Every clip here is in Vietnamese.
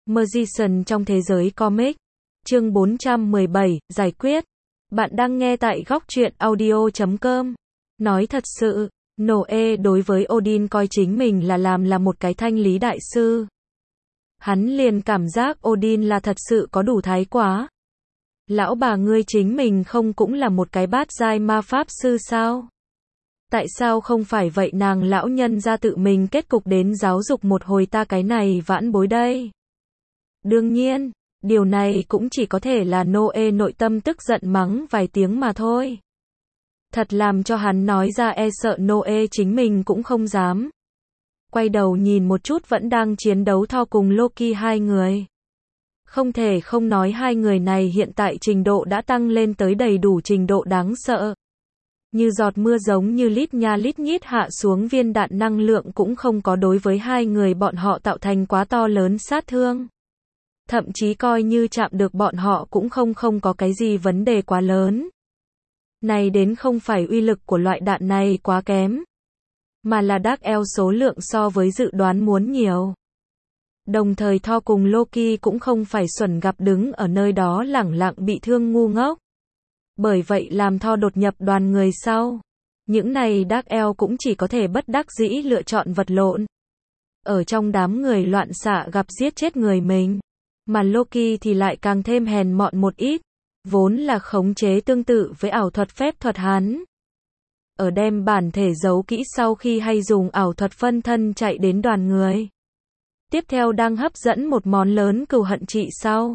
Magician trong thế giới comic. Chương 417, giải quyết. Bạn đang nghe tại góc truyện audio.com. Nói thật sự, Noe đối với Odin coi chính mình là một cái thanh lý đại sư. Hắn liền cảm giác Odin là thật sự có đủ thái quá. Lão bà ngươi chính mình không cũng là một cái bát giai ma pháp sư sao? Tại sao không phải vậy nàng lão nhân ra tự mình kết cục đến giáo dục một hồi ta cái này vãn bối đây? Đương nhiên, điều này cũng chỉ có thể là Noe nội tâm tức giận mắng vài tiếng mà thôi. Thật làm cho hắn nói ra e sợ Noe chính mình cũng không dám. Quay đầu nhìn một chút vẫn đang chiến đấu Thor cùng Loki hai người. Không thể không nói hai người này hiện tại trình độ đã tăng lên tới đầy đủ trình độ đáng sợ. Như giọt mưa giống như lít nha lít nhít hạ xuống viên đạn năng lượng cũng không có đối với hai người bọn họ tạo thành quá to lớn sát thương. Thậm chí coi như chạm được bọn họ cũng không có cái gì vấn đề quá lớn. Này đến không phải uy lực của loại đạn này quá kém, mà là Dark Elf số lượng so với dự đoán muốn nhiều. Đồng thời Thor cùng Loki cũng không phải xuẩn gặp đứng ở nơi đó lẳng lặng bị thương ngu ngốc. Bởi vậy làm Thor đột nhập đoàn người sau. Những này Dark Elf cũng chỉ có thể bất đắc dĩ lựa chọn vật lộn. Ở trong đám người loạn xạ gặp giết chết người mình. Mà Loki thì lại càng thêm hèn mọn một ít. Vốn là khống chế tương tự với ảo thuật phép thuật hắn. Ở đem bản thể giấu kỹ sau khi hay dùng ảo thuật phân thân chạy đến đoàn người. Tiếp theo đang hấp dẫn một món lớn cừu hận trị sau.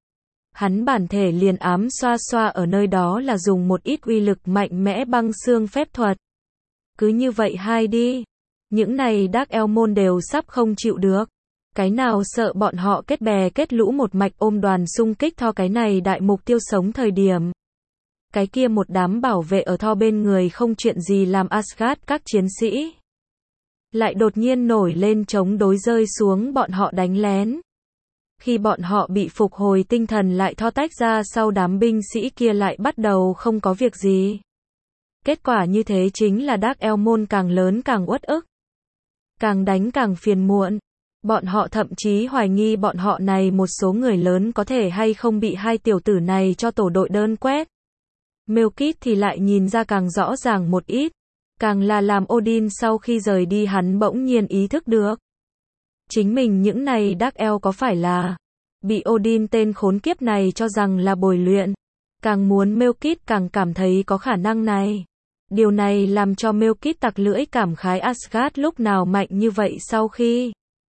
Hắn bản thể liền ám xoa xoa ở nơi đó là dùng một ít uy lực mạnh mẽ băng xương phép thuật. Cứ như vậy hai đi. Những này Dark Elf môn đều sắp không chịu được. Cái nào sợ bọn họ kết bè kết lũ một mạch ôm đoàn xung kích Thor cái này đại mục tiêu sống thời điểm. Cái kia một đám bảo vệ ở Thor bên người không chuyện gì làm Asgard các chiến sĩ. Lại đột nhiên nổi lên chống đối rơi xuống bọn họ đánh lén. Khi bọn họ bị phục hồi tinh thần lại Thor tách ra sau đám binh sĩ kia lại bắt đầu không có việc gì. Kết quả như thế chính là Dark Elf môn càng lớn càng uất ức. Càng đánh càng phiền muộn. Bọn họ thậm chí hoài nghi bọn họ này một số người lớn có thể hay không bị hai tiểu tử này cho tổ đội đơn quét. Melkith thì lại nhìn ra càng rõ ràng một ít. Càng là làm Odin sau khi rời đi hắn bỗng nhiên ý thức được. Chính mình những này Dark Elf có phải là bị Odin tên khốn kiếp này cho rằng là bồi luyện. Càng muốn Melkith càng cảm thấy có khả năng này. Điều này làm cho Melkith tặc lưỡi cảm khái Asgard lúc nào mạnh như vậy sau khi.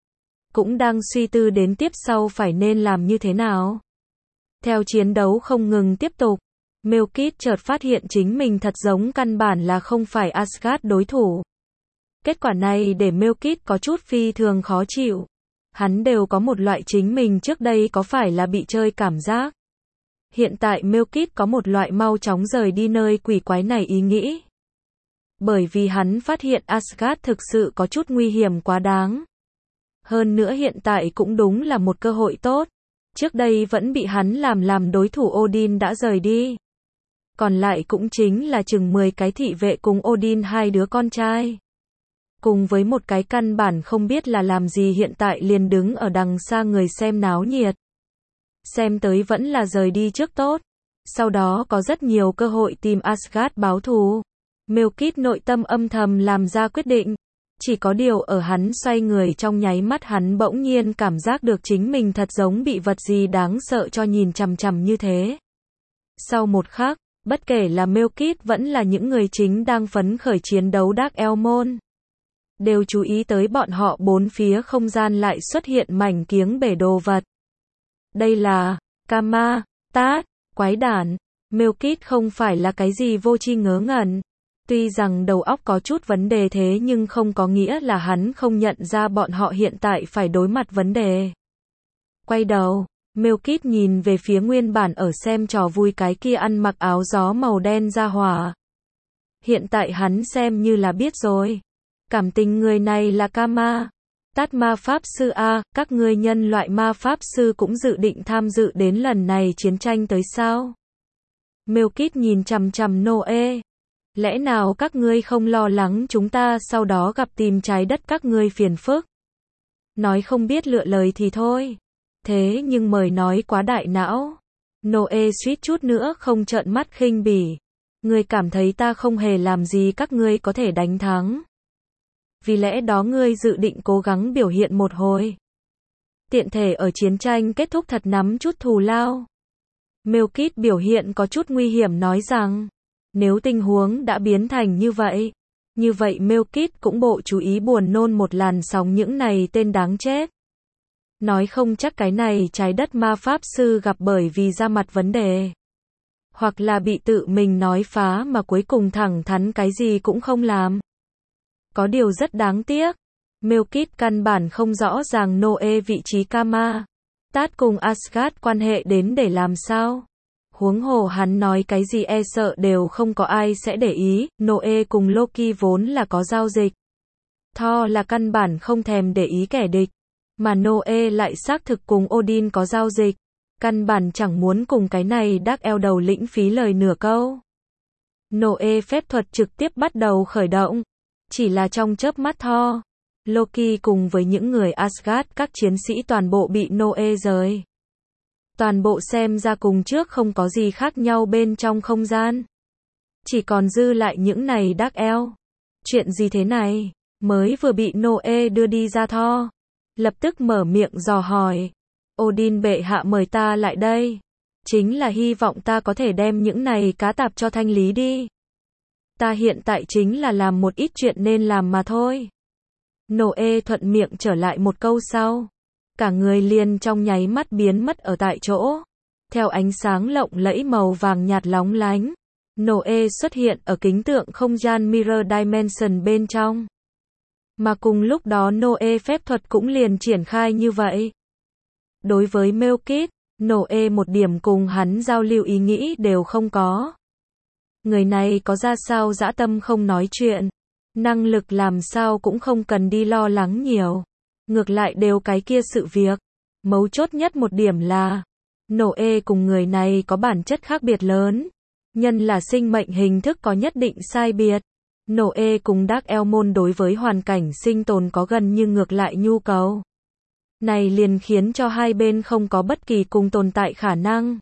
Cũng đang suy tư đến tiếp sau phải nên làm như thế nào. Theo chiến đấu không ngừng tiếp tục. Melkith chợt phát hiện chính mình thật giống căn bản là không phải Asgard đối thủ. Kết quả này để Melkith có chút phi thường khó chịu. Hắn đều có một loại chính mình trước đây có phải là bị chơi cảm giác. Hiện tại Melkith có một loại mau chóng rời đi nơi quỷ quái này ý nghĩ. Bởi vì hắn phát hiện Asgard thực sự có chút nguy hiểm quá đáng. Hơn nữa hiện tại cũng đúng là một cơ hội tốt. Trước đây vẫn bị hắn làm đối thủ Odin đã rời đi. Còn lại cũng chính là chừng 10 cái thị vệ cùng Odin hai đứa con trai. Cùng với một cái căn bản không biết là làm gì hiện tại liền đứng ở đằng xa người xem náo nhiệt. Xem tới vẫn là rời đi trước tốt. Sau đó có rất nhiều cơ hội tìm Asgard báo thù. Melkith nội tâm âm thầm làm ra quyết định. Chỉ có điều ở hắn xoay người trong nháy mắt hắn bỗng nhiên cảm giác được chính mình thật giống bị vật gì đáng sợ cho nhìn chằm chằm như thế. Sau một khắc, bất kể là Melkith vẫn là những người chính đang phấn khởi chiến đấu Dark Elf môn. Đều chú ý tới bọn họ bốn phía không gian lại xuất hiện mảnh kiếng bể đồ vật. Đây là Kama, Tát, quái đản. Melkith không phải là cái gì vô tri ngớ ngẩn. Tuy rằng đầu óc có chút vấn đề thế nhưng không có nghĩa là hắn không nhận ra bọn họ hiện tại phải đối mặt vấn đề. Quay đầu, Melkith nhìn về phía nguyên bản ở xem trò vui cái kia ăn mặc áo gió màu đen ra hỏa. Hiện tại hắn xem như là biết rồi. Cảm tình người này là Kama, Tát ma pháp sư A, các ngươi nhân loại ma pháp sư cũng dự định tham dự đến lần này chiến tranh tới sao? Melkith nhìn chằm chằm Noe. Lẽ nào các ngươi không lo lắng chúng ta sau đó gặp tìm trái đất các ngươi phiền phức? Nói không biết lựa lời thì thôi. Thế nhưng mời nói quá đại não. Noe suýt chút nữa không trợn mắt khinh bỉ. Ngươi cảm thấy ta không hề làm gì các ngươi có thể đánh thắng. Vì lẽ đó ngươi dự định cố gắng biểu hiện một hồi. Tiện thể ở chiến tranh kết thúc thật nắm chút thù lao. Melkit biểu hiện có chút nguy hiểm nói rằng, nếu tình huống đã biến thành như vậy Melkit cũng bộ chú ý buồn nôn một làn sóng những này tên đáng chết. Nói không chắc cái này trái đất ma pháp sư gặp bởi vì ra mặt vấn đề. Hoặc là bị tự mình nói phá mà cuối cùng thẳng thắn cái gì cũng không làm. Có điều rất đáng tiếc. Melkit căn bản không rõ ràng Noe vị trí Kama. Tát cùng Asgard quan hệ đến để làm sao. Huống hồ hắn nói cái gì e sợ đều không có ai sẽ để ý. Noe cùng Loki vốn là có giao dịch. Thor là căn bản không thèm để ý kẻ địch. Mà Noe lại xác thực cùng Odin có giao dịch. Căn bản chẳng muốn cùng cái này Dark Elf đầu lĩnh phí lời nửa câu. Noe phép thuật trực tiếp bắt đầu khởi động. Chỉ là trong chớp mắt Thor, Loki cùng với những người Asgard các chiến sĩ toàn bộ bị Noe rời. Toàn bộ xem ra cùng trước không có gì khác nhau bên trong không gian. Chỉ còn dư lại những này Dark Elf. Chuyện gì thế này? Mới vừa bị Noe đưa đi ra Thor. Lập tức mở miệng dò hỏi. Odin bệ hạ mời ta lại đây. Chính là hy vọng ta có thể đem những này cá tạp cho thanh lý đi. Ta hiện tại chính là làm một ít chuyện nên làm mà thôi. Noe thuận miệng trở lại một câu sau. Cả người liền trong nháy mắt biến mất ở tại chỗ. Theo ánh sáng lộng lẫy màu vàng nhạt lóng lánh. Noe xuất hiện ở kính tượng không gian Mirror Dimension bên trong. Mà cùng lúc đó Noe phép thuật cũng liền triển khai như vậy. Đối với Melkit, Noe một điểm cùng hắn giao lưu ý nghĩ đều không có. Người này có ra sao dã tâm không nói chuyện. Năng lực làm sao cũng không cần đi lo lắng nhiều. Ngược lại đều cái kia sự việc. Mấu chốt nhất một điểm là, Noe cùng người này có bản chất khác biệt lớn. Nhân là sinh mệnh hình thức có nhất định sai biệt. Noe cùng Dark Elf đối với hoàn cảnh sinh tồn có gần như ngược lại nhu cầu. Này liền khiến cho hai bên không có bất kỳ cùng tồn tại khả năng.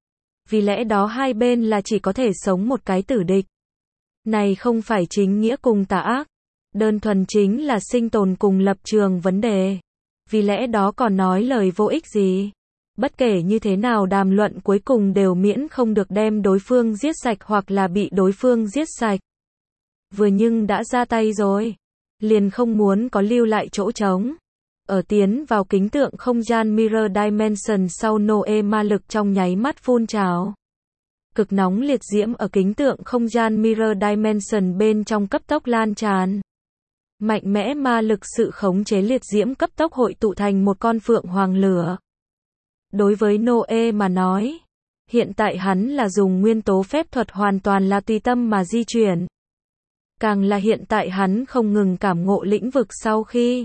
Vì lẽ đó hai bên là chỉ có thể sống một cái tử địch. Này không phải chính nghĩa cùng tà ác. Đơn thuần chính là sinh tồn cùng lập trường vấn đề. Vì lẽ đó còn nói lời vô ích gì. Bất kể như thế nào đàm luận cuối cùng đều miễn không được đem đối phương giết sạch hoặc là bị đối phương giết sạch. Vừa nhưng đã ra tay rồi. Liền không muốn có lưu lại chỗ trống. Ở tiến vào kính tượng không gian Mirror Dimension sau Noe ma lực trong nháy mắt phun trào. Cực nóng liệt diễm ở kính tượng không gian Mirror Dimension bên trong cấp tốc lan tràn. Mạnh mẽ ma lực sự khống chế liệt diễm cấp tốc hội tụ thành một con phượng hoàng lửa. Đối với Noe mà nói, hiện tại hắn là dùng nguyên tố phép thuật hoàn toàn là tùy tâm mà di chuyển. Càng là hiện tại hắn không ngừng cảm ngộ lĩnh vực sau khi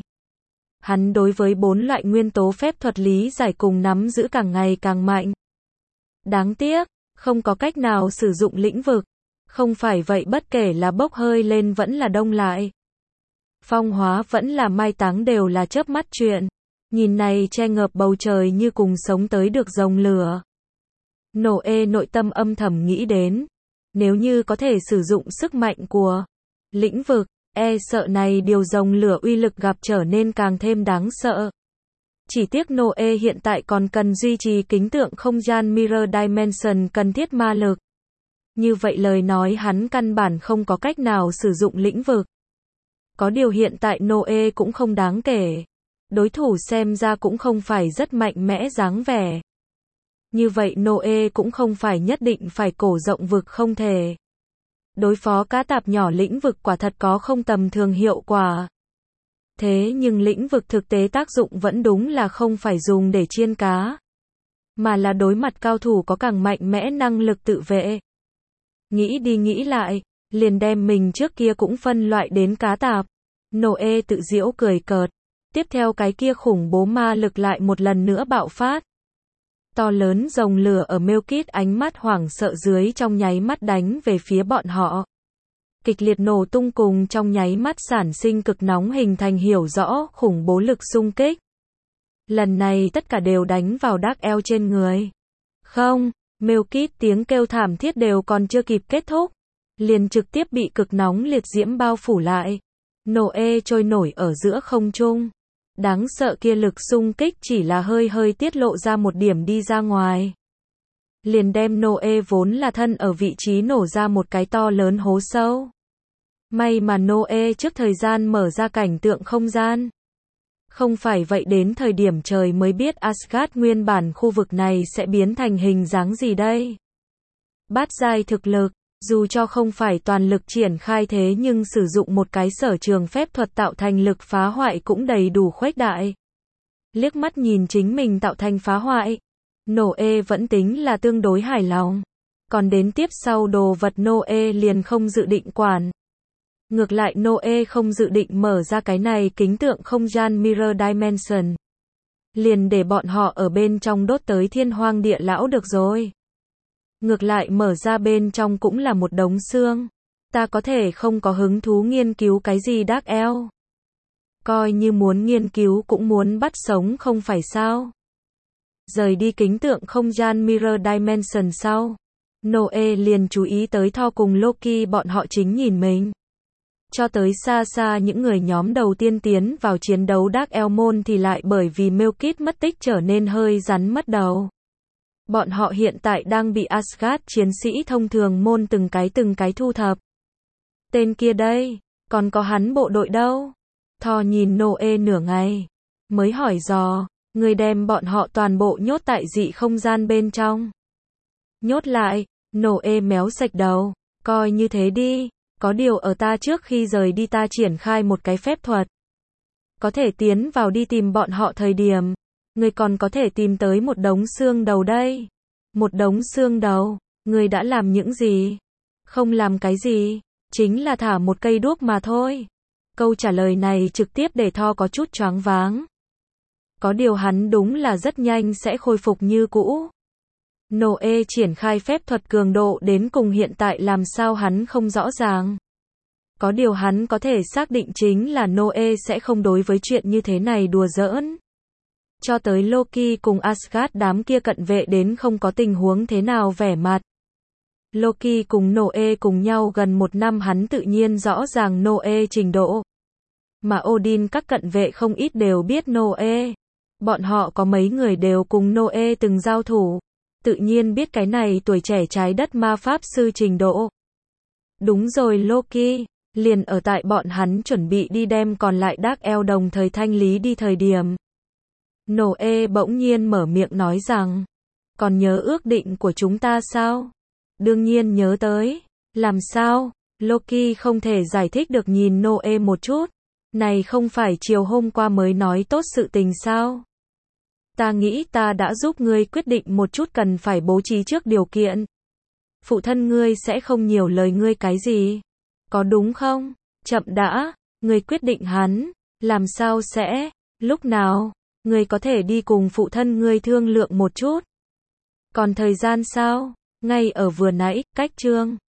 hắn đối với 4 loại nguyên tố phép thuật lý giải cùng nắm giữ càng ngày càng mạnh. Đáng tiếc, không có cách nào sử dụng lĩnh vực. Không phải vậy bất kể là bốc hơi lên vẫn là đông lại. Phong hóa vẫn là mai táng đều là chớp mắt chuyện. Nhìn này che ngợp bầu trời như cùng sống tới được rồng lửa. Noe nội tâm âm thầm nghĩ đến. Nếu như có thể sử dụng sức mạnh của lĩnh vực, e sợ này điều rồng lửa uy lực gặp trở nên càng thêm đáng sợ. Chỉ tiếc Noe hiện tại còn cần duy trì kính tượng không gian Mirror Dimension cần thiết ma lực. Như vậy lời nói hắn căn bản không có cách nào sử dụng lĩnh vực. Có điều hiện tại Noe cũng không đáng kể. Đối thủ xem ra cũng không phải rất mạnh mẽ dáng vẻ. Như vậy Noe cũng không phải nhất định phải cổ rộng vực không thể. Đối phó cá tạp nhỏ lĩnh vực quả thật có không tầm thường hiệu quả. Thế nhưng lĩnh vực thực tế tác dụng vẫn đúng là không phải dùng để chiên cá. Mà là đối mặt cao thủ có càng mạnh mẽ năng lực tự vệ. Nghĩ đi nghĩ lại, liền đem mình trước kia cũng phân loại đến cá tạp. Noe tự giễu cười cợt. Tiếp theo cái kia khủng bố ma lực lại một lần nữa bạo phát. To lớn rồng lửa ở Melkit ánh mắt hoảng sợ dưới trong nháy mắt đánh về phía bọn họ. Kịch liệt nổ tung cùng trong nháy mắt sản sinh cực nóng hình thành hiểu rõ khủng bố lực xung kích. Lần này tất cả đều đánh vào Dark Elf trên người. Không, Melkit tiếng kêu thảm thiết đều còn chưa kịp kết thúc, liền trực tiếp bị cực nóng liệt diễm bao phủ lại. Noe trôi nổi ở giữa không trung. Đáng sợ kia lực xung kích chỉ là hơi hơi tiết lộ ra một điểm đi ra ngoài, liền đem Noe vốn là thân ở vị trí nổ ra một cái to lớn hố sâu. May mà Noe trước thời gian mở ra cảnh tượng không gian. Không phải vậy đến thời điểm trời mới biết Asgard nguyên bản khu vực này sẽ biến thành hình dáng gì đây. Bát giai thực lực, dù cho không phải toàn lực triển khai thế nhưng sử dụng một cái sở trường phép thuật tạo thành lực phá hoại cũng đầy đủ khuếch đại. Liếc mắt nhìn chính mình tạo thành phá hoại, Noe vẫn tính là tương đối hài lòng. Còn đến tiếp sau đồ vật Noe liền không dự định quản. Ngược lại Noe không dự định mở ra cái này kính tượng không gian Mirror Dimension. Liền để bọn họ ở bên trong đốt tới thiên hoang địa lão được rồi. Ngược lại mở ra bên trong cũng là một đống xương. Ta có thể không có hứng thú nghiên cứu cái gì Dark Elf. Coi như muốn nghiên cứu cũng muốn bắt sống không phải sao. Rời đi kính tượng không gian Mirror Dimension sau, Noe liền chú ý tới Thor cùng Loki bọn họ chính nhìn mình. Cho tới xa xa những người nhóm đầu tiên tiến vào chiến đấu Dark Elf môn thì lại bởi vì Melkit mất tích trở nên hơi rắn mất đầu. Bọn họ hiện tại đang bị Asgard chiến sĩ thông thường môn từng cái thu thập. Tên kia đây, còn có hắn bộ đội đâu? Thor nhìn Noe nửa ngày, mới hỏi dò, người đem bọn họ toàn bộ nhốt tại dị không gian bên trong. Nhốt lại, Noe méo sạch đầu, coi như thế đi, có điều ở ta trước khi rời đi ta triển khai một cái phép thuật. Có thể tiến vào đi tìm bọn họ thời điểm, người còn có thể tìm tới một đống xương đầu đây. Một đống xương đầu, người đã làm những gì? Không làm cái gì, chính là thả một cây đuốc mà thôi. Câu trả lời này trực tiếp để Thor có chút choáng váng. Có điều hắn đúng là rất nhanh sẽ khôi phục như cũ. Noe triển khai phép thuật cường độ đến cùng hiện tại làm sao hắn không rõ ràng. Có điều hắn có thể xác định chính là Noe sẽ không đối với chuyện như thế này đùa giỡn. Cho tới Loki cùng Asgard đám kia cận vệ đến không có tình huống thế nào vẻ mặt. Loki cùng Noe cùng nhau gần một năm hắn tự nhiên rõ ràng Noe trình độ. Mà Odin các cận vệ không ít đều biết Noe. Bọn họ có mấy người đều cùng Noe từng giao thủ. Tự nhiên biết cái này tuổi trẻ trái đất ma pháp sư trình độ. Đúng rồi Loki, liền ở tại bọn hắn chuẩn bị đi đem còn lại Dark Elf đồng thời thanh lý đi thời điểm. Noe bỗng nhiên mở miệng nói rằng, còn nhớ ước định của chúng ta sao? Đương nhiên nhớ tới, làm sao? Loki không thể giải thích được nhìn Noe một chút, này không phải chiều hôm qua mới nói tốt sự tình sao? Ta nghĩ ta đã giúp ngươi quyết định một chút cần phải bố trí trước điều kiện. Phụ thân ngươi sẽ không nhiều lời ngươi cái gì. Có đúng không? Chậm đã, ngươi quyết định hắn, làm sao sẽ, lúc nào, ngươi có thể đi cùng phụ thân ngươi thương lượng một chút. Còn thời gian sao? Ngay ở vừa nãy, cách chương